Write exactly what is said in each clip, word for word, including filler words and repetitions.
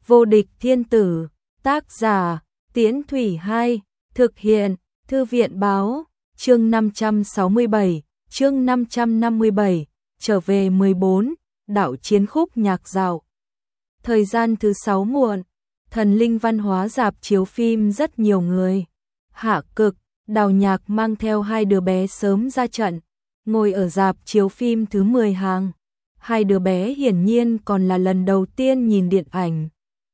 Vô địch thiên tử, tác giả, Tiễn Thủy Hai, thực hiện, Thư viện báo, chương năm trăm sáu mươi bảy, chương năm trăm năm mươi bảy, trở về mười bốn, đạo chiến khúc nhạc dạo. Thời gian thứ sáu muộn, thần linh văn hóa rạp chiếu phim rất nhiều người. Hạ Cực, Đào Nhạc mang theo hai đứa bé sớm ra trận, ngồi ở rạp chiếu phim thứ mười hàng. Hai đứa bé hiển nhiên còn là lần đầu tiên nhìn điện ảnh.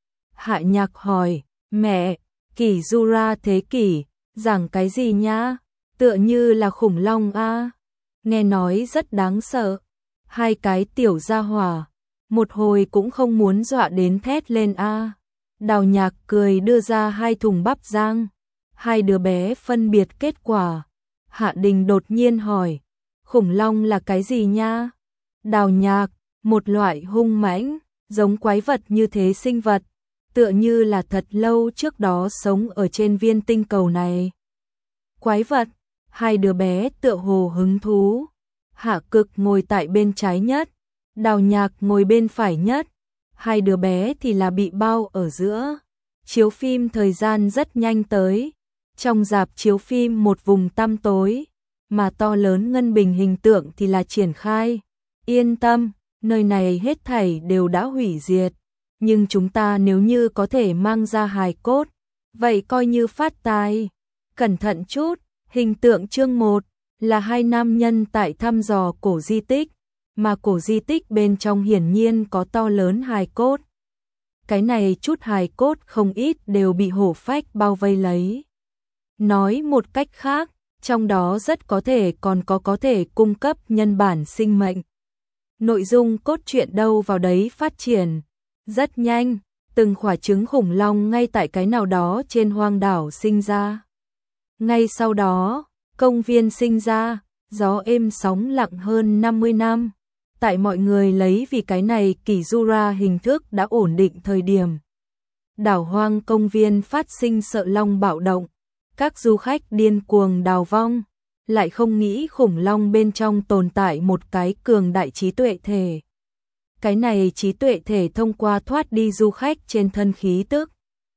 Hạ Nhạc hỏi, mẹ, Kỷ Jura thế kỷ, giảng cái gì nhá? Tựa như là khủng long a. Nghe nói rất đáng sợ. Hai cái tiểu gia hỏa, một hồi cũng không muốn dọa đến thét lên a. Đào Nhạc cười đưa ra hai thùng bắp rang. Hai đứa bé phân biệt kết quả. Hạ Đình đột nhiên hỏi, khủng long là cái gì nha? Đào Nhạc, một loại hung mãnh, giống quái vật như thế sinh vật, tựa như là thật lâu trước đó sống ở trên viên tinh cầu này. Quái vật, hai đứa bé tựa hồ hứng thú. Hạ Cực ngồi tại bên trái nhất, Đào Nhạc ngồi bên phải nhất, hai đứa bé thì là bị bao ở giữa. Chiếu phim thời gian rất nhanh tới, trong rạp chiếu phim một vùng tăm tối, mà to lớn ngân bình hình tượng thì là triển khai. Yên tâm, nơi này hết thảy đều đã hủy diệt, nhưng chúng ta nếu như có thể mang ra hài cốt, vậy coi như phát tài. Cẩn thận chút, hình tượng chương một là hai nam nhân tại thăm dò cổ di tích, mà cổ di tích bên trong hiển nhiên có to lớn hài cốt. Cái này chút hài cốt không ít đều bị hổ phách bao vây lấy. Nói một cách khác, trong đó rất có thể còn có có thể cung cấp nhân bản sinh mệnh. Nội dung cốt truyện đâu vào đấy phát triển. Rất nhanh, từng quả trứng khủng long ngay tại cái nào đó trên hoang đảo sinh ra. Ngay sau đó, công viên sinh ra, gió êm sóng lặng hơn năm mươi năm. Tại mọi người lấy vì cái này Kỷ Jura hình thức đã ổn định thời điểm. Đảo hoang công viên phát sinh sợ long bạo động. Các du khách điên cuồng đào vong, lại không nghĩ khủng long bên trong tồn tại một cái cường đại trí tuệ thể. Cái này trí tuệ thể thông qua thoát đi du khách trên thân khí tức,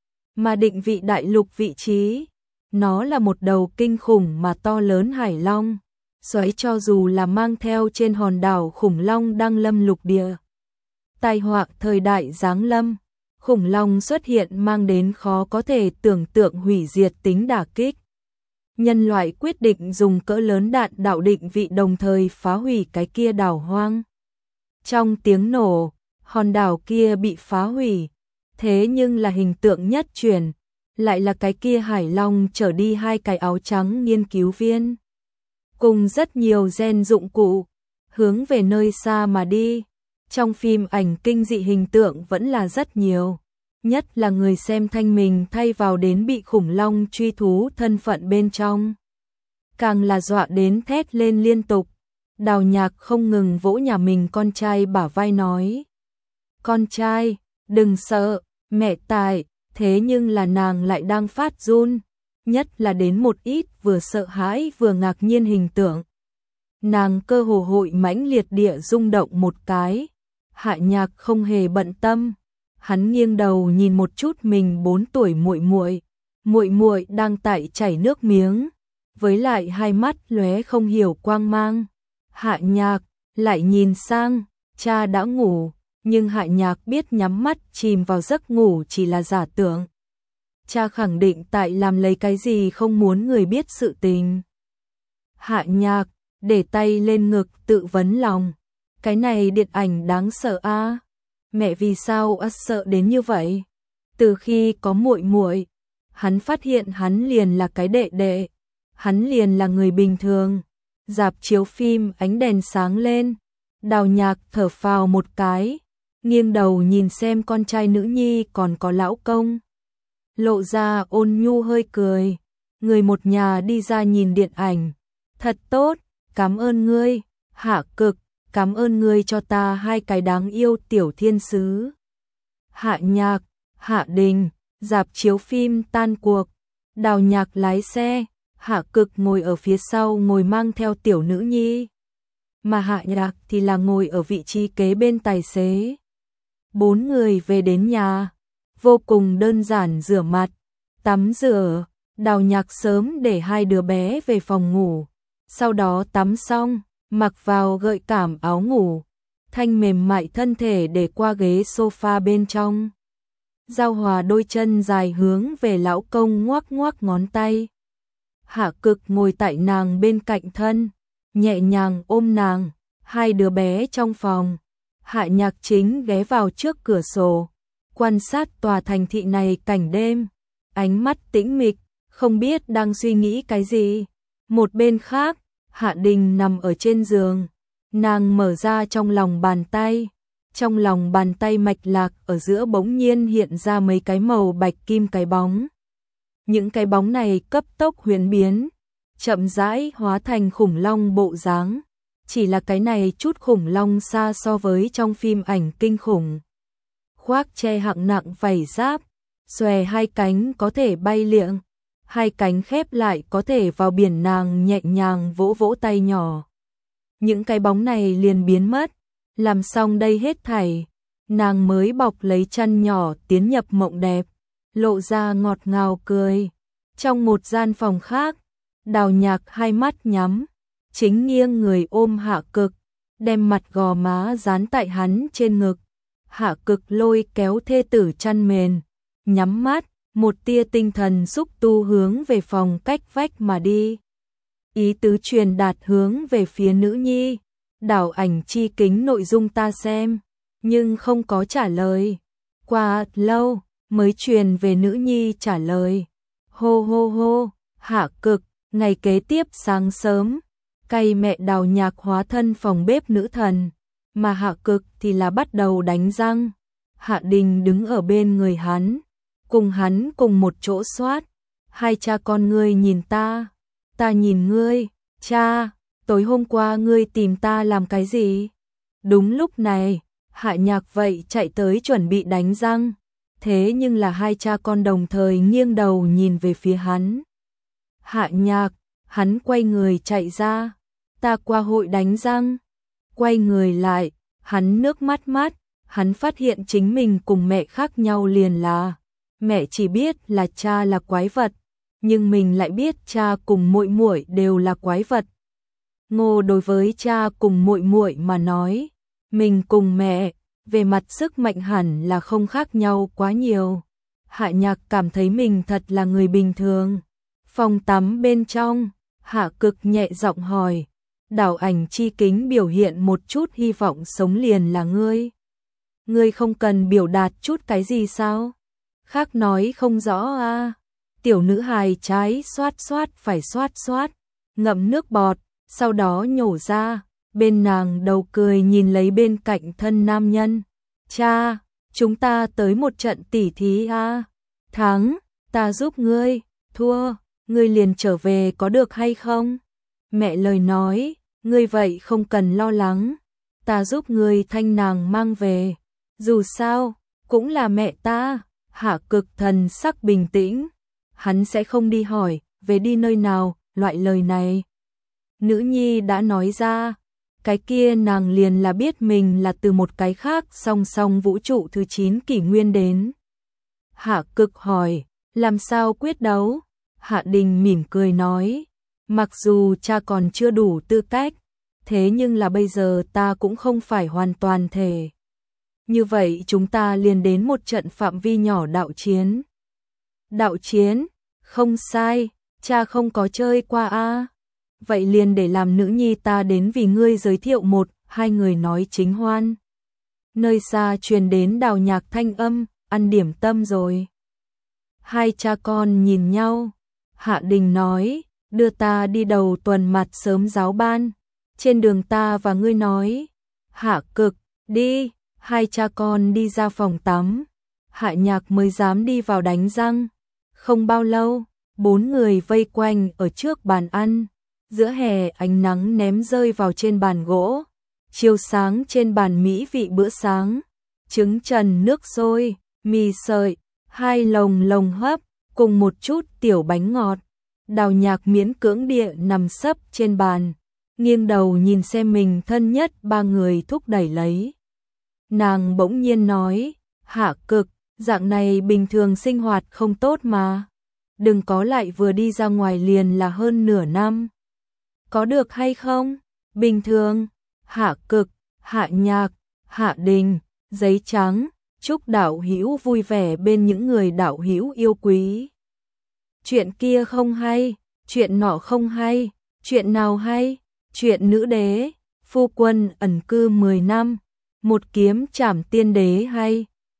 mà định vị đại lục vị trí. Nó là một đầu kinh khủng mà to lớn hải long, xoáy cho dù là mang theo trên hòn đảo khủng long đăng lâm lục địa. Tai họa thời đại giáng lâm, khủng long xuất hiện mang đến khó có thể tưởng tượng hủy diệt tính đả kích. Nhân loại quyết định dùng cỡ lớn đạn đạo định vị đồng thời phá hủy cái kia đảo hoang. Trong tiếng nổ, hòn đảo kia bị phá hủy, thế nhưng là hình tượng nhất truyền, lại là cái kia hải long chở đi hai cái áo trắng nghiên cứu viên, cùng rất nhiều gen dụng cụ, hướng về nơi xa mà đi. Trong phim ảnh kinh dị hình tượng vẫn là rất nhiều, nhất là người xem thanh mình thay vào đến bị khủng long truy thú thân phận bên trong. Càng là dọa đến thét lên liên tục. Đào Nhạc không ngừng vỗ nhà mình con trai bả vai nói, con trai, đừng sợ, mẹ tại. Thế nhưng là nàng lại đang phát run, nhất là đến một ít vừa sợ hãi vừa ngạc nhiên hình tượng. Nàng cơ hồ hội mãnh liệt địa rung động một cái. Hạ Nhạc không hề bận tâm, hắn nghiêng đầu nhìn một chút mình bốn tuổi muội muội, muội muội đang tại chảy nước miếng, với lại hai mắt lóe không hiểu quang mang. Hạ Nhạc lại nhìn sang, cha đã ngủ, nhưng Hạ Nhạc biết nhắm mắt chìm vào giấc ngủ chỉ là giả tưởng. Cha khẳng định tại làm lấy cái gì không muốn người biết sự tình. Hạ Nhạc để tay lên ngực tự vấn lòng, cái này điện ảnh đáng sợ a. À? Mẹ vì sao á sợ đến như vậy? Từ khi có muội muội, hắn phát hiện hắn liền là cái đệ đệ, hắn liền là người bình thường. Rạp chiếu phim ánh đèn sáng lên, Đào Nhạc thở phào một cái, nghiêng đầu nhìn xem con trai nữ nhi còn có lão công. Lộ ra ôn nhu hơi cười, người một nhà đi ra nhìn điện ảnh. Thật tốt, cảm ơn ngươi, Hạ Cực, cảm ơn ngươi cho ta hai cái đáng yêu tiểu thiên sứ. Hạ Nhạc, Hạ Đình, rạp chiếu phim tan cuộc, Đào Nhạc lái xe, Hạ Cực ngồi ở phía sau ngồi mang theo tiểu nữ nhi, mà Hạ Nhạc thì là ngồi ở vị trí kế bên tài xế. Bốn người về đến nhà, vô cùng đơn giản rửa mặt, tắm rửa, Đào Nhạc sớm để hai đứa bé về phòng ngủ, sau đó tắm xong, mặc vào gợi cảm áo ngủ, thanh mềm mại thân thể để qua ghế sofa bên trong. Giao Hòa đôi chân dài hướng về lão công ngoắc ngoắc ngón tay. Hạ Cực ngồi tại nàng bên cạnh thân, nhẹ nhàng ôm nàng, hai đứa bé trong phòng. Hạ Nhạc Chính ghé vào trước cửa sổ, quan sát tòa thành thị này cảnh đêm, ánh mắt tĩnh mịch, không biết đang suy nghĩ cái gì. Một bên khác, Hạ Đình nằm ở trên giường, nàng mở ra trong lòng bàn tay, trong lòng bàn tay mạch lạc ở giữa bỗng nhiên hiện ra mấy cái màu bạch kim cái bóng. Những cái bóng này cấp tốc huyễn biến, chậm rãi hóa thành khủng long bộ dáng. Chỉ là cái này chút khủng long xa so với trong phim ảnh kinh khủng. Khoác che hạng nặng vảy giáp, xòe hai cánh có thể bay liệng, hai cánh khép lại có thể vào biển, nàng nhẹ nhàng vỗ vỗ tay nhỏ. Những cái bóng này liền biến mất, làm xong đây hết thảy, nàng mới bọc lấy chăn nhỏ tiến nhập mộng đẹp, lộ ra ngọt ngào cười. Trong một gian phòng khác, Đào Nhạc hai mắt nhắm, chính nghiêng người ôm Hạ Cực, đem mặt gò má dán tại hắn trên ngực. Hạ Cực lôi kéo thê tử chăn mền, nhắm mắt, một tia tinh thần xúc tu hướng về phòng cách vách mà đi. Ý tứ truyền đạt hướng về phía nữ nhi, Đảo Ảnh Chi Kính nội dung ta xem, nhưng không có trả lời. Qua lâu, mới truyền về nữ nhi trả lời. Hô hô hô, Hạ Cực, ngày kế tiếp sáng sớm, cày mẹ Đào Nhạc hóa thân phòng bếp nữ thần, mà Hạ Cực thì là bắt đầu đánh răng. Hạ Đình đứng ở bên người hắn, cùng hắn cùng một chỗ soát. Hai cha con ngươi nhìn ta, ta nhìn ngươi. Cha, tối hôm qua ngươi tìm ta làm cái gì? Đúng lúc này, Hạ Nhạc vậy chạy tới chuẩn bị đánh răng. Thế nhưng là hai cha con đồng thời nghiêng đầu nhìn về phía hắn. Hạ Nhạc, hắn quay người chạy ra. Ta qua hội đánh răng. Quay người lại, hắn nước mắt mắt, hắn phát hiện chính mình cùng mẹ khác nhau liền là, mẹ chỉ biết là cha là quái vật, nhưng mình lại biết cha cùng muội muội đều là quái vật. Ngô đối với cha cùng muội muội mà nói, mình cùng mẹ, về mặt sức mạnh hẳn là không khác nhau quá nhiều. Hạ Nhạc cảm thấy mình thật là người bình thường. Phòng tắm bên trong, Hạ Cực nhẹ giọng hỏi, Đảo Ảnh Chi Kính biểu hiện một chút hy vọng sống liền là ngươi. Ngươi không cần biểu đạt chút cái gì sao? Khác nói không rõ à? Tiểu nữ hài trái xoát xoát phải xoát xoát, ngậm nước bọt, sau đó nhổ ra, bên nàng đầu cười nhìn lấy bên cạnh thân nam nhân. Cha, chúng ta tới một trận tỉ thí à? Thắng, ta giúp ngươi, thua, ngươi liền trở về có được hay không? Mẹ lời nói, ngươi vậy không cần lo lắng, ta giúp ngươi thanh nàng mang về, dù sao, cũng là mẹ ta. Hạ Cực thần sắc bình tĩnh, hắn sẽ không đi hỏi, về đi nơi nào, loại lời này. Nữ nhi đã nói ra, cái kia nàng liền là biết mình là từ một cái khác song song vũ trụ thứ chín kỷ nguyên đến. Hạ Cực hỏi, làm sao quyết đấu? Hạ Đình mỉm cười nói, mặc dù cha còn chưa đủ tư cách, thế nhưng là bây giờ ta cũng không phải hoàn toàn thể. Như vậy chúng ta liền đến một trận phạm vi nhỏ đạo chiến. Đạo chiến? Không sai, cha không có chơi qua a. Vậy liền để làm nữ nhi ta đến vì ngươi giới thiệu một, hai người nói chính hoan. Nơi xa truyền đến Đào Nhạc thanh âm, ăn điểm tâm rồi. Hai cha con nhìn nhau, Hạ Đình nói, đưa ta đi đầu tuần mặt sớm giáo ban, trên đường ta và ngươi nói. Hạ Cực, đi. Hai cha con đi ra phòng tắm, Hạ Nhạc mới dám đi vào đánh răng. Không bao lâu, bốn người vây quanh ở trước bàn ăn, giữa hè ánh nắng ném rơi vào trên bàn gỗ, chiếu sáng trên bàn mỹ vị bữa sáng, trứng trần nước sôi, mì sợi, hai lồng lồng hấp, cùng một chút tiểu bánh ngọt. Đào Nhạc miễn cưỡng địa nằm sấp trên bàn, nghiêng đầu nhìn xem mình thân nhất ba người thúc đẩy lấy. Nàng bỗng nhiên nói, Hạ Cực, Dạng này bình thường sinh hoạt không tốt mà. Đừng có lại vừa đi ra ngoài liền là hơn nửa năm. Có được hay không? Bình thường, Hạ Cực, Hạ Nhạc, Hạ Đình, giấy trắng, chúc đạo hữu vui vẻ bên những người đạo hữu yêu quý. Chuyện kia không hay, chuyện nọ không hay, chuyện nào hay? Chuyện nữ đế, phu quân ẩn cư mười năm, một kiếm trảm tiên đế hay,